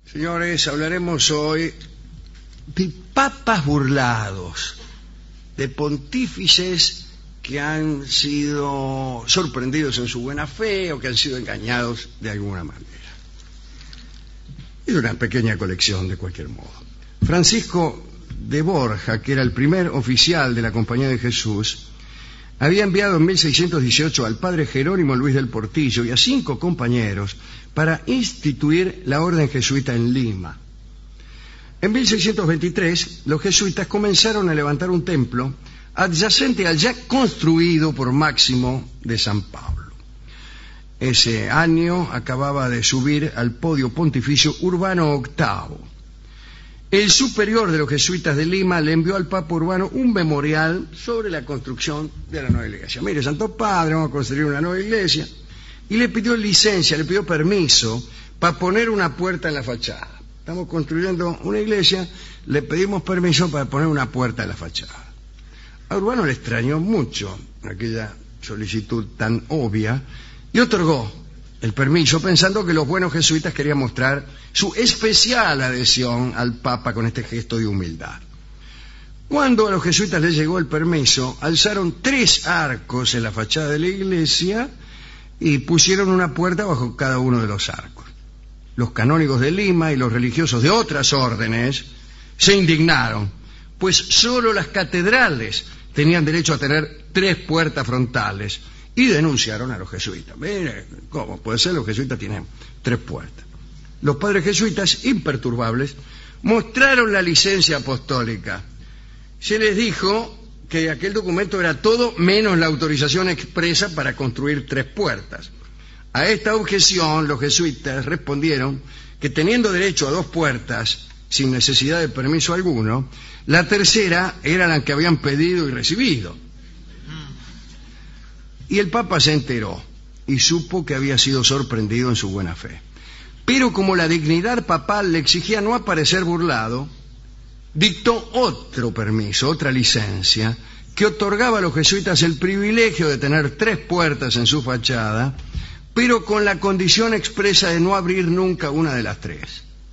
Señores, hablaremos hoy de papas burlados, de pontífices que han sido sorprendidos en su buena fe o que han sido engañados de alguna manera. Es una pequeña colección de cualquier modo. Francisco de Borja, que era el primer oficial de la Compañía de Jesús, había enviado en 1618 al padre Jerónimo Luis del Portillo y a 5 compañeros para instituir la orden jesuita en Lima. En 1623, los jesuitas comenzaron a levantar un templo adyacente al ya construido por Máximo de San Pablo. Ese año acababa de subir al podio pontificio Urbano VIII. El superior de los jesuitas de Lima le envió al Papa Urbano un memorial sobre la construcción de la nueva iglesia. Mire, Santo Padre, vamos a construir una nueva iglesia. Y le pidió licencia, le pidió permiso para poner una puerta en la fachada. Estamos construyendo una iglesia, le pedimos permiso para poner una puerta en la fachada. A Urbano le extrañó mucho aquella solicitud tan obvia y otorgó el permiso pensando que los buenos jesuitas querían mostrar su especial adhesión al Papa con este gesto de humildad. Cuando a los jesuitas les llegó el permiso, alzaron 3 arcos en la fachada de la iglesia y pusieron una puerta bajo cada uno de los arcos. Los canónigos de Lima y los religiosos de otras órdenes se indignaron, pues solo las catedrales tenían derecho a tener 3 puertas frontales, y denunciaron a los jesuitas. Mire, ¿cómo puede ser? Los jesuitas tienen 3 puertas. Los padres jesuitas, imperturbables, mostraron la licencia apostólica. Se les dijo que aquel documento era todo menos la autorización expresa para construir 3 puertas. A esta objeción los jesuitas respondieron que teniendo derecho a 2 puertas, sin necesidad de permiso alguno, la tercera era la que habían pedido y recibido. Y el Papa se enteró y supo que había sido sorprendido en su buena fe. Pero como la dignidad papal le exigía no aparecer burlado, dictó otro permiso, otra licencia, que otorgaba a los jesuitas el privilegio de tener 3 puertas en su fachada, pero con la condición expresa de no abrir nunca una de las 3.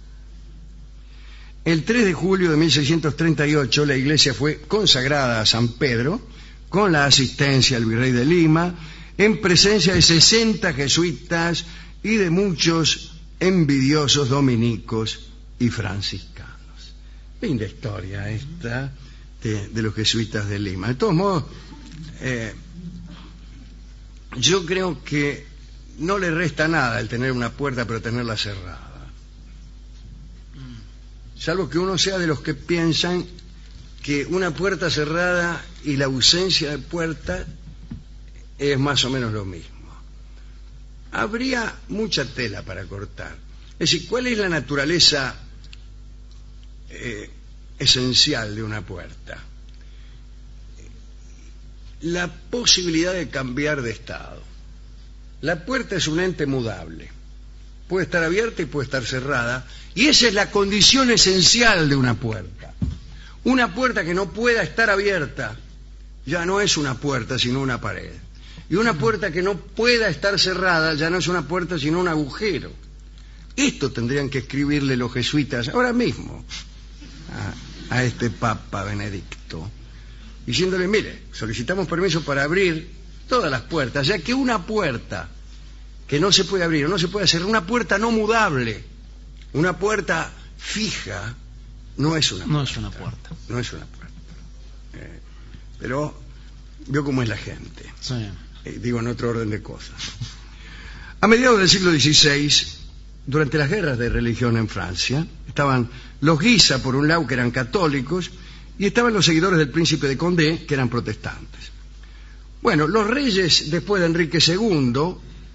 El 3 de julio de 1638 la iglesia fue consagrada a San Pedro, con la asistencia del virrey de Lima, en presencia de 60 jesuitas y de muchos envidiosos dominicos y franciscanos. Linda historia esta de los jesuitas de Lima. De todos modos, yo creo que no le resta nada el tener una puerta pero tenerla cerrada. Salvo que uno sea de los que piensan que una puerta cerrada y la ausencia de puerta es más o menos lo mismo. Habría mucha tela para cortar. Es decir, ¿cuál es la naturaleza esencial de una puerta? La posibilidad de cambiar de estado. La puerta es un ente mudable. Puede estar abierta y puede estar cerrada, y esa es la condición esencial de una puerta. Una puerta que no pueda estar abierta ya no es una puerta sino una pared. Y una puerta que no pueda estar cerrada ya no es una puerta sino un agujero. Esto tendrían que escribirle los jesuitas ahora mismo a este Papa Benedicto, diciéndole, mire, solicitamos permiso para abrir todas las puertas, ya que una puerta que no se puede abrir o no se puede cerrar, una puerta no mudable, una puerta fija, no es una puerta. No es una puerta. Pero veo cómo es la gente. Sí. Digo, en otro orden de cosas. A mediados del siglo XVI, durante las guerras de religión en Francia, estaban los Guisa, por un lado, que eran católicos, y estaban los seguidores del príncipe de Condé, que eran protestantes. Bueno, los reyes, después de Enrique II,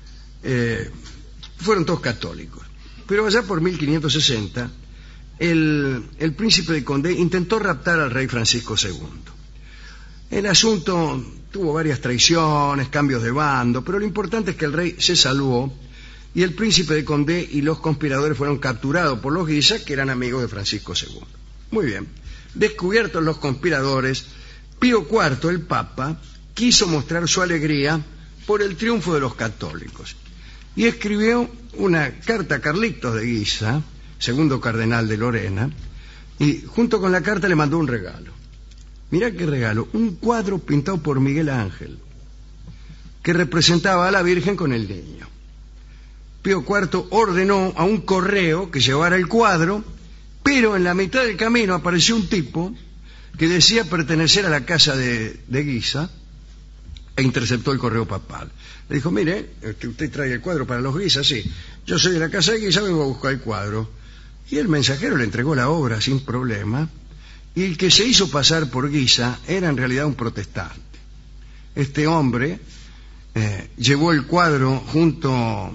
fueron todos católicos. Pero allá por 1560... El príncipe de Condé intentó raptar al rey Francisco II. El asunto tuvo varias traiciones, cambios de bando, pero lo importante es que el rey se salvó y el príncipe de Condé y los conspiradores fueron capturados por los Guisa, que eran amigos de Francisco II. Muy bien. Descubiertos los conspiradores, Pío IV, el Papa, quiso mostrar su alegría por el triunfo de los católicos y escribió una carta a Carlitos de Guisa segundo cardenal de Lorena, y junto con la carta le mandó un regalo. Mirá qué regalo, un cuadro pintado por Miguel Ángel, que representaba a la Virgen con el niño. Pío IV ordenó a un correo que llevara el cuadro, pero en la mitad del camino apareció un tipo que decía pertenecer a la casa de Guisa e interceptó el correo papal. Le dijo, mire, usted trae el cuadro para los Guisa, sí, yo soy de la casa de Guisa, vengo a buscar el cuadro. Y el mensajero le entregó la obra sin problema, y el que se hizo pasar por Guisa era en realidad un protestante. Este hombre llevó el cuadro junto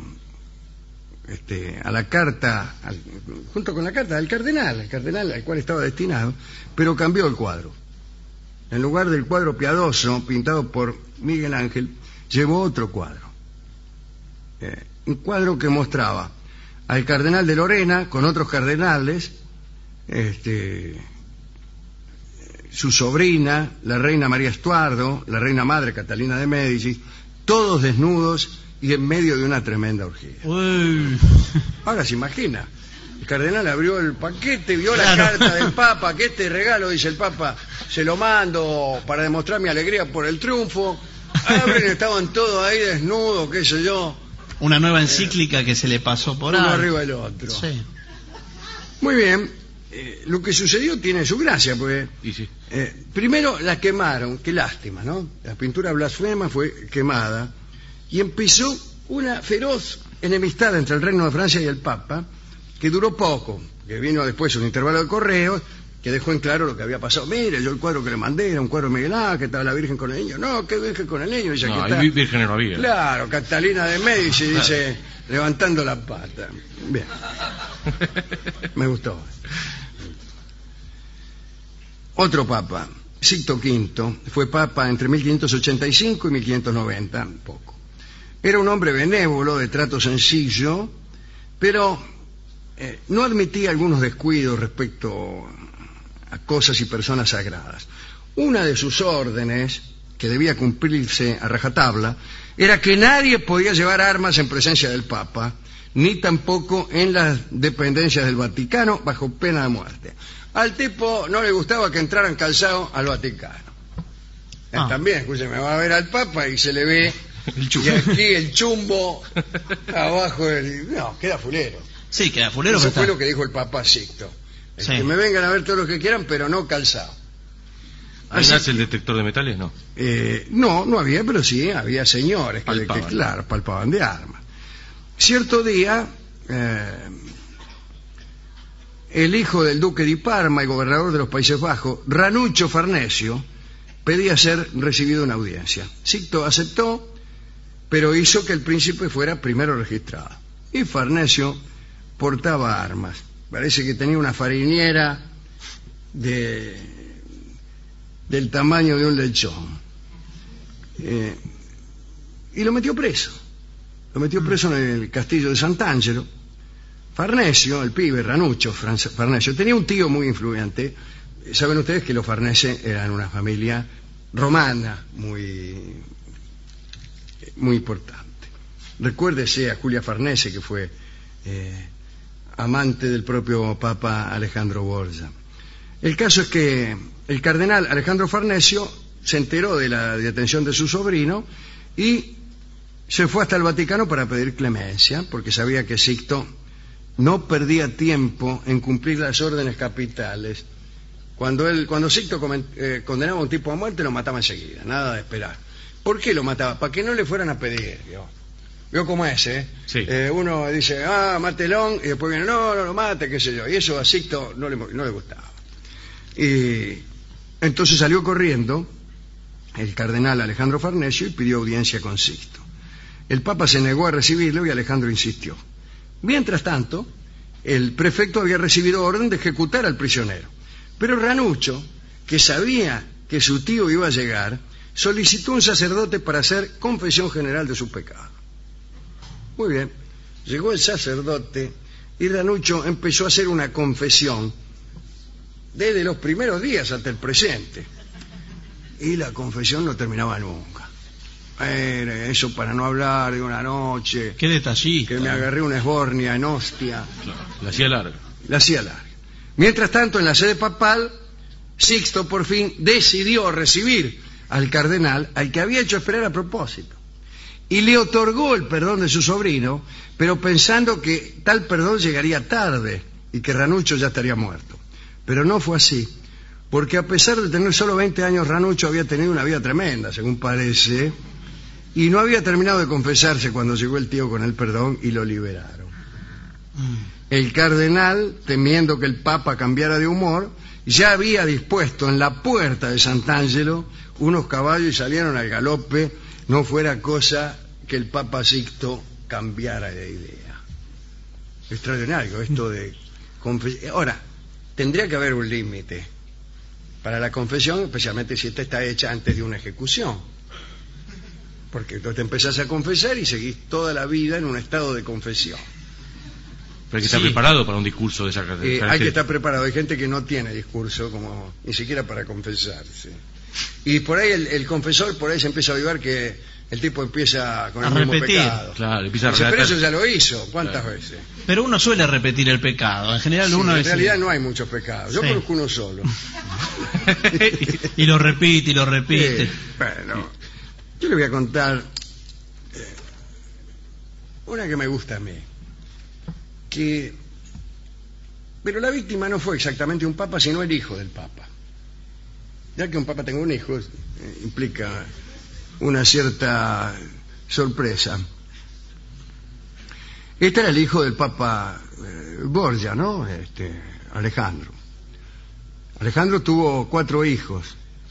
a la carta, junto con la carta del cardenal al cual estaba destinado, pero cambió el cuadro. En lugar del cuadro piadoso pintado por Miguel Ángel, llevó otro cuadro. Un cuadro que mostraba al cardenal de Lorena con otros cardenales, su sobrina, la reina María Estuardo, la reina madre Catalina de Médicis, todos desnudos y en medio de una tremenda orgía. Uy. Ahora se imagina, el cardenal abrió el paquete, vio la carta del Papa, que este regalo, dice el Papa, se lo mando para demostrar mi alegría por el triunfo. Abren, estaban todos ahí desnudos, qué sé yo. Una nueva encíclica que se le pasó por ahí. Uno arriba del otro. Sí. Muy bien, lo que sucedió tiene su gracia, porque sí. Primero la quemaron, qué lástima, ¿no? La pintura blasfema fue quemada y empezó una feroz enemistad entre el Reino de Francia y el Papa, que duró poco, que vino después un intervalo de correos que dejó en claro lo que había pasado. Mire, yo el cuadro que le mandé era un cuadro de Miguel Ángel, que estaba la Virgen con el niño. No, ¿qué Virgen con el niño? Dice, No, que está... Virgen no había. Claro, Catalina de Médicis, dice, levantando la pata. Bien, me gustó. Otro papa, Sixto V, fue papa entre 1585 y 1590, poco. Era un hombre benévolo, de trato sencillo, pero no admitía algunos descuidos respecto a cosas y personas sagradas. Una de sus órdenes, que debía cumplirse a rajatabla, era que nadie podía llevar armas en presencia del Papa, ni tampoco en las dependencias del Vaticano, bajo pena de muerte. Al tipo no le gustaba que entraran calzados al Vaticano. También, escúcheme, va a ver al Papa y se le ve y aquí el chumbo abajo del... No, queda fulero. Sí, queda fulero. Eso fue lo que dijo el Papa Sixto. Sí. Que me vengan a ver todo lo que quieran, pero no calzado. ¿Ahí nace el detector de metales? No. No había, pero sí había señores que claro, palpaban de armas. Cierto día, el hijo del duque di Parma y gobernador de los Países Bajos, Ranuccio Farnesio, pedía ser recibido en audiencia. Sixto aceptó, pero hizo que el príncipe fuera primero registrado. Y Farnesio portaba armas. Parece que tenía una fariniera del tamaño de un lechón. Y lo metió preso. Lo metió preso en el castillo de Sant'Angelo. Farnesio, el pibe, Ranuccio Farnesio, tenía un tío muy influyente. Saben ustedes que los Farnese eran una familia romana muy importante. Recuérdese a Julia Farnese, que fue amante del propio Papa Alejandro Borgia. El caso es que el cardenal Alejandro Farnesio se enteró de la detención de su sobrino y se fue hasta el Vaticano para pedir clemencia, porque sabía que Sixto no perdía tiempo en cumplir las órdenes capitales. Cuando Sixto condenaba a un tipo a muerte, lo mataba enseguida, nada de esperar. ¿Por qué lo mataba? Para que no le fueran a pedir. ¿Vio cómo es, Sí. Uno dice, mátelón, y después viene, no lo mate, qué sé yo. Y eso a Sixto no le gustaba. Y entonces salió corriendo el cardenal Alejandro Farnesio y pidió audiencia con Sixto. El Papa se negó a recibirlo y Alejandro insistió. Mientras tanto, el prefecto había recibido orden de ejecutar al prisionero. Pero Ranuccio, que sabía que su tío iba a llegar, solicitó un sacerdote para hacer confesión general de su pecado. Muy bien, llegó el sacerdote y Ranuccio empezó a hacer una confesión desde los primeros días hasta el presente. Y la confesión no terminaba nunca. Eso para no hablar de una noche. Qué detallista. Que me agarré una esbornia en hostia. Claro, la hacía larga. La hacía larga. Mientras tanto, en la sede papal, Sixto por fin decidió recibir al cardenal, al que había hecho esperar a propósito, y le otorgó el perdón de su sobrino, pero pensando que tal perdón llegaría tarde y que Ranuccio ya estaría muerto. Pero no fue así, porque a pesar de tener solo 20 años, Ranuccio había tenido una vida tremenda, según parece, y no había terminado de confesarse cuando llegó el tío con el perdón y lo liberaron. El cardenal, temiendo que el Papa cambiara de humor, ya había dispuesto en la puerta de Sant'Angelo unos caballos y salieron al galope, no fuera cosa que el Papa Sixto cambiara de idea. Extraordinario esto de confesión. Ahora, tendría que haber un límite para la confesión, especialmente si esta está hecha antes de una ejecución. Porque tú te empezás a confesar y seguís toda la vida en un estado de confesión. Pero hay que estar preparado para un discurso de esa característica. Hay que estar preparado. Hay gente que no tiene discurso, como ni siquiera para confesarse. Y por ahí el confesor por ahí se empieza a avivar que el tipo empieza con el mismo pecado. Claro, empieza a Dice, pero relatar. eso ya lo hizo. ¿Cuántas veces? Pero uno suele repetir el pecado. En general Sí, uno en es... realidad no hay muchos pecados. Yo Sí. conozco uno solo. y lo repite, y lo repite. Bueno, yo le voy a contar una que me gusta a mí. Pero la víctima no fue exactamente un papa, sino el hijo del papa. Ya que un papa tenga un hijo implica una cierta sorpresa. Este era el hijo del papa Borgia, ¿no? Alejandro. Alejandro tuvo 4 hijos: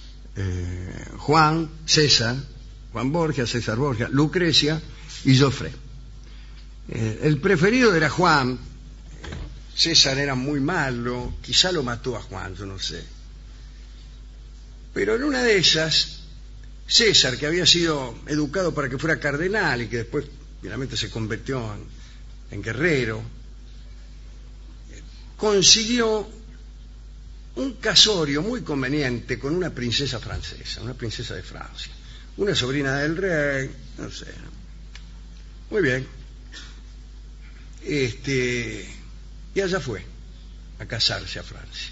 Juan Borgia, César Borgia, Lucrecia y Joffre. El preferido era Juan. César era muy malo, quizá lo mató a Juan, yo no sé. Pero en una de esas, César, que había sido educado para que fuera cardenal y que después finalmente se convirtió en guerrero, consiguió un casorio muy conveniente con una princesa francesa, una princesa de Francia, una sobrina del rey, no sé. Muy bien. Y allá fue a casarse a Francia.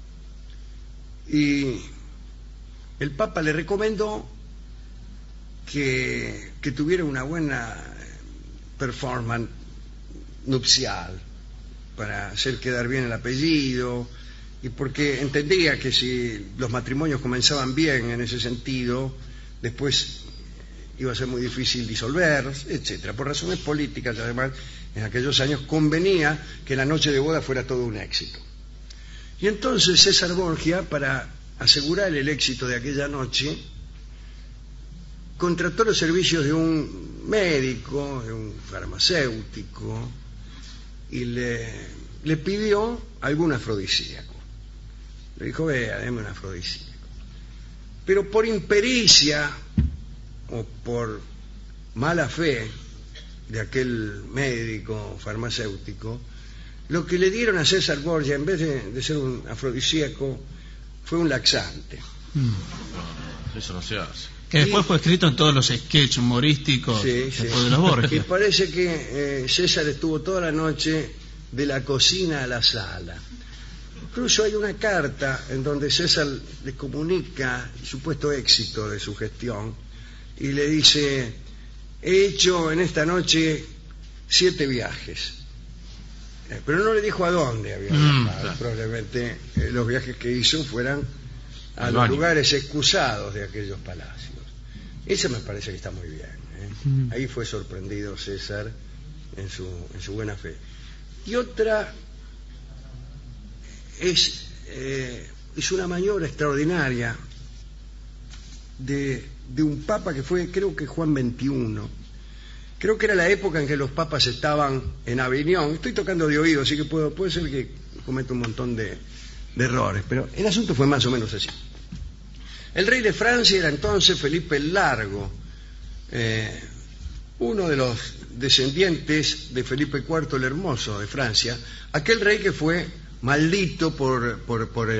Y el Papa le recomendó que tuviera una buena performance nupcial para hacer quedar bien el apellido, y porque entendía que si los matrimonios comenzaban bien en ese sentido, después iba a ser muy difícil disolverlos, etcétera. Por razones políticas, además, en aquellos años convenía que la noche de boda fuera todo un éxito. Y entonces César Borgia, para asegurar el éxito de aquella noche, contrató los servicios de un médico, de un farmacéutico, y le pidió algún afrodisíaco. Le dijo, vea, deme un afrodisíaco. Pero por impericia o por mala fe de aquel médico farmacéutico, lo que le dieron a César Borgia, en vez de ser un afrodisíaco, fue un laxante. Eso no se hace. Que después fue escrito en todos los sketches humorísticos después de los Borgia. Y parece que César estuvo toda la noche de la cocina a la sala. Incluso hay una carta en donde César le comunica el supuesto éxito de su gestión y le dice: he hecho en esta noche 7 viajes. Pero no le dijo a dónde había viajado. Claro. Probablemente los viajes que hizo fueran a Al los baño. lugares excusados de aquellos palacios. Eso me parece que está muy bien. Ahí fue sorprendido César en su buena fe. Y otra es una maniobra extraordinaria de un papa que fue, creo que Juan XXI. Creo que era la época en que los papas estaban en Aviñón. Estoy tocando de oído, así que puede ser que cometa un montón de errores, pero el asunto fue más o menos así. El rey de Francia era entonces Felipe el Largo, uno de los descendientes de Felipe IV el Hermoso de Francia, aquel rey que fue maldito por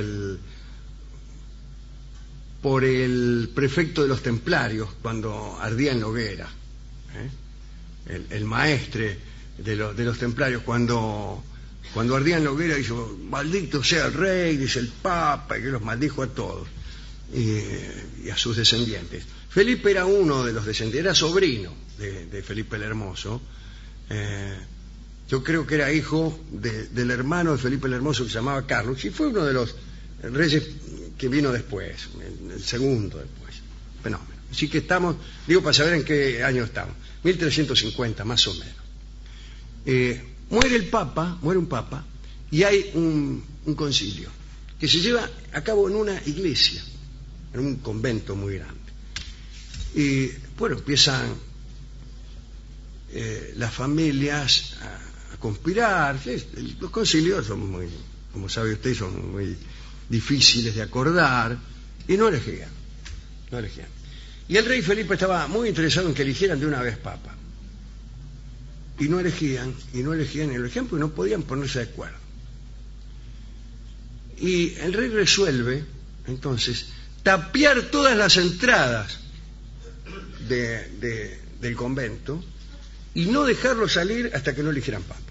el prefecto de los templarios cuando ardía en la hoguera. El maestre de los templarios, cuando Cuando ardían la hoguera, dijo: maldito sea el rey, dice el Papa, y que los maldijo a todos y a sus descendientes. Felipe era uno de los descendientes, era sobrino de Felipe el Hermoso. Yo creo que era hijo del hermano de Felipe el Hermoso, que se llamaba Carlos, y fue uno de los reyes que vino después, el segundo después. Fenómeno. Así que estamos, digo para saber en qué año estamos, 1350 más o menos. Muere un papa, y hay un concilio que se lleva a cabo en una iglesia, en un convento muy grande. Y bueno, empiezan las familias a conspirar. Los concilios son muy, como sabe usted, son muy difíciles de acordar, y no elegían. Y el rey Felipe estaba muy interesado en que eligieran de una vez papa. Y no elegían porque no podían ponerse de acuerdo. Y el rey resuelve, entonces, tapiar todas las entradas del convento y no dejarlo salir hasta que no eligieran papa.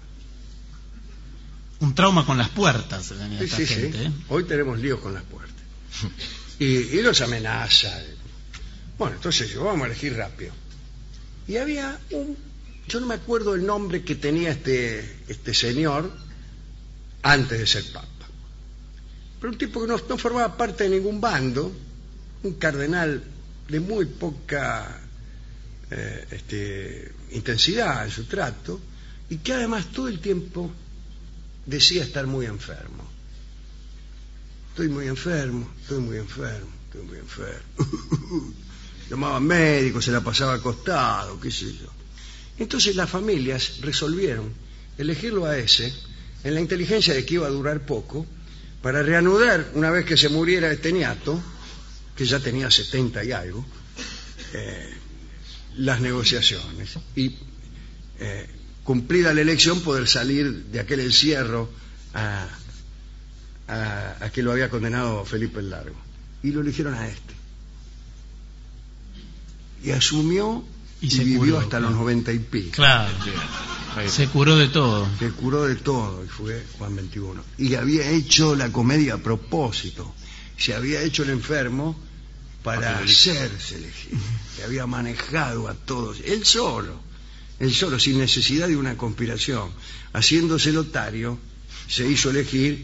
Un trauma con las puertas. Sí. Hoy tenemos líos con las puertas. Y los amenaza. Bueno, entonces vamos a elegir rápido. Y había yo no me acuerdo el nombre que tenía este señor antes de ser papa. Pero un tipo que no formaba parte de ningún bando, un cardenal de muy poca intensidad en su trato, y que además todo el tiempo decía estar muy enfermo. Estoy muy enfermo. Llamaba médico, se la pasaba acostado, qué sé yo. Entonces las familias resolvieron elegirlo a ese, en la inteligencia de que iba a durar poco, para reanudar, una vez que se muriera este niato, que ya tenía 70 y algo, las negociaciones. Y cumplida la elección, poder salir de aquel encierro a que lo había condenado Felipe el Largo. Y lo eligieron a este. Y asumió y vivió hasta los 90 y pico. Claro, se curó de todo. Se curó de todo, y fue Juan XXI. Y había hecho la comedia a propósito. Se había hecho el enfermo para hacerse elegir. Se había manejado a todos. Él solo, sin necesidad de una conspiración. Haciéndose notario, se hizo elegir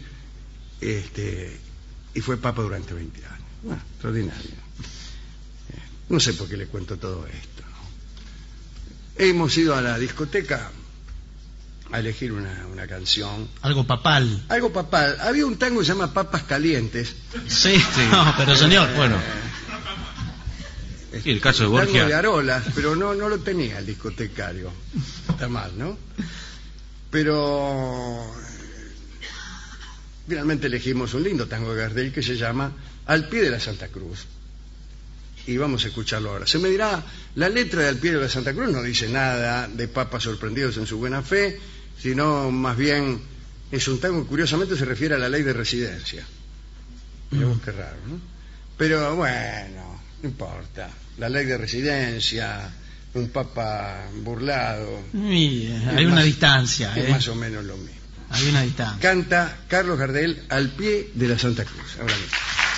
y fue papa durante 20 años. Bueno, extraordinario. No sé por qué le cuento todo esto, ¿no? Hemos ido a la discoteca a elegir una canción. Algo papal. Había un tango que se llama Papas Calientes. Sí. No, pero señor, bueno. Sí, el caso de Borgia. Tango de Arolas, pero no lo tenía el discotecario. Está mal, ¿no? Pero finalmente elegimos un lindo tango de Gardel que se llama Al pie de la Santa Cruz. Y vamos a escucharlo ahora. Se me dirá, la letra de Al pie de la Santa Cruz no dice nada de papas sorprendidos en su buena fe, sino más bien es un tango que curiosamente se refiere a la ley de residencia. Miremos qué raro, ¿no? Pero bueno, no importa. La ley de residencia, un papa burlado. Hay una distancia. Es más o menos lo mismo. Hay una distancia. Canta Carlos Gardel Al pie de la Santa Cruz. Ahora mismo.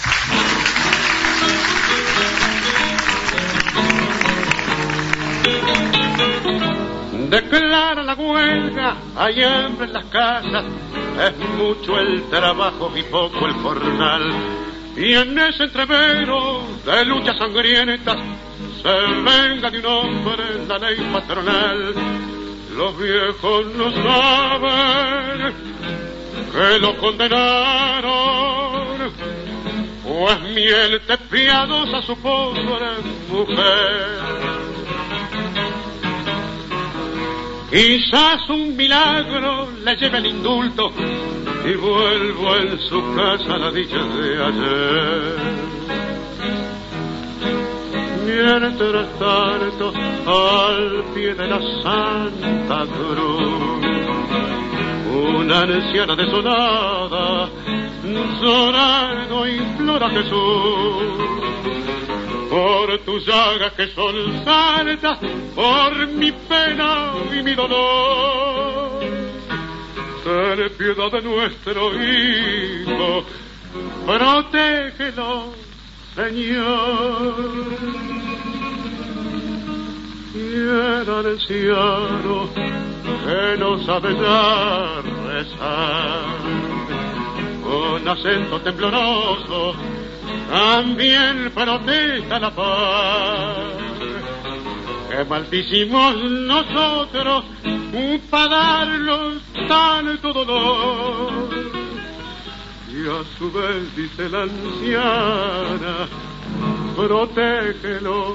Declara la huelga, hay hambre en las casas, es mucho el trabajo y poco el jornal. Y en ese entrevero de luchas sangrientas se venga de un hombre la ley patronal. Los viejos no saben que lo condenaron, pues miel de piadosa su pobre mujer. Quizás un milagro le lleve el indulto y vuelvo en su casa a la dicha de ayer. Mientras tanto, al pie de la Santa Cruz, una anciana desolada llorando implora a Jesús. Por tus llagas que son santas, por mi pena y mi dolor, ten piedad de nuestro hijo, protégelo, Señor. Y el anciano que no sabe ya rezar, con acento tembloroso también protesta la paz. Que maldicimos nosotros para darlos tanto dolor. Y a su vez dice la anciana, protégelo,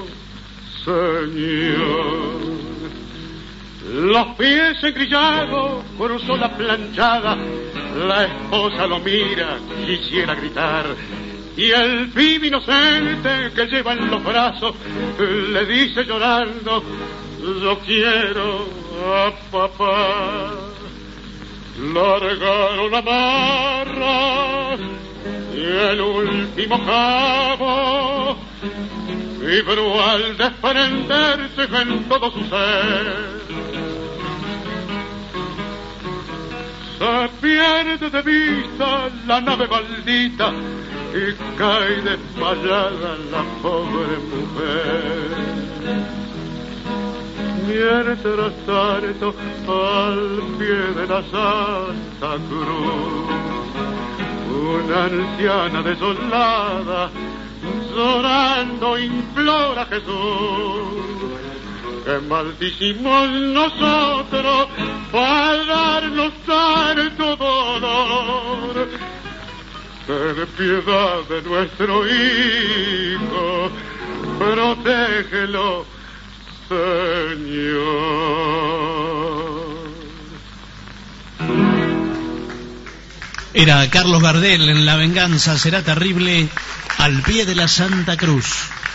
Señor. Los pies encrillados cruzó la planchada, la esposa lo mira, quisiera gritar, y el pibe inocente que lleva en los brazos le dice llorando, yo quiero a papá. Largaron amarras y el último cabo vibró al desprenderse en todo su ser. Se pierde de vista la nave maldita y cae desmayada la pobre mujer. Mientras tanto, al pie de la Santa Cruz, una anciana desolada, llorando, implora a Jesús. Que maldicimos nosotros para darnos tanto dolor. Ten piedad de nuestro hijo, protégelo, Señor. Era Carlos Gardel en La venganza será terrible, al pie de la Santa Cruz.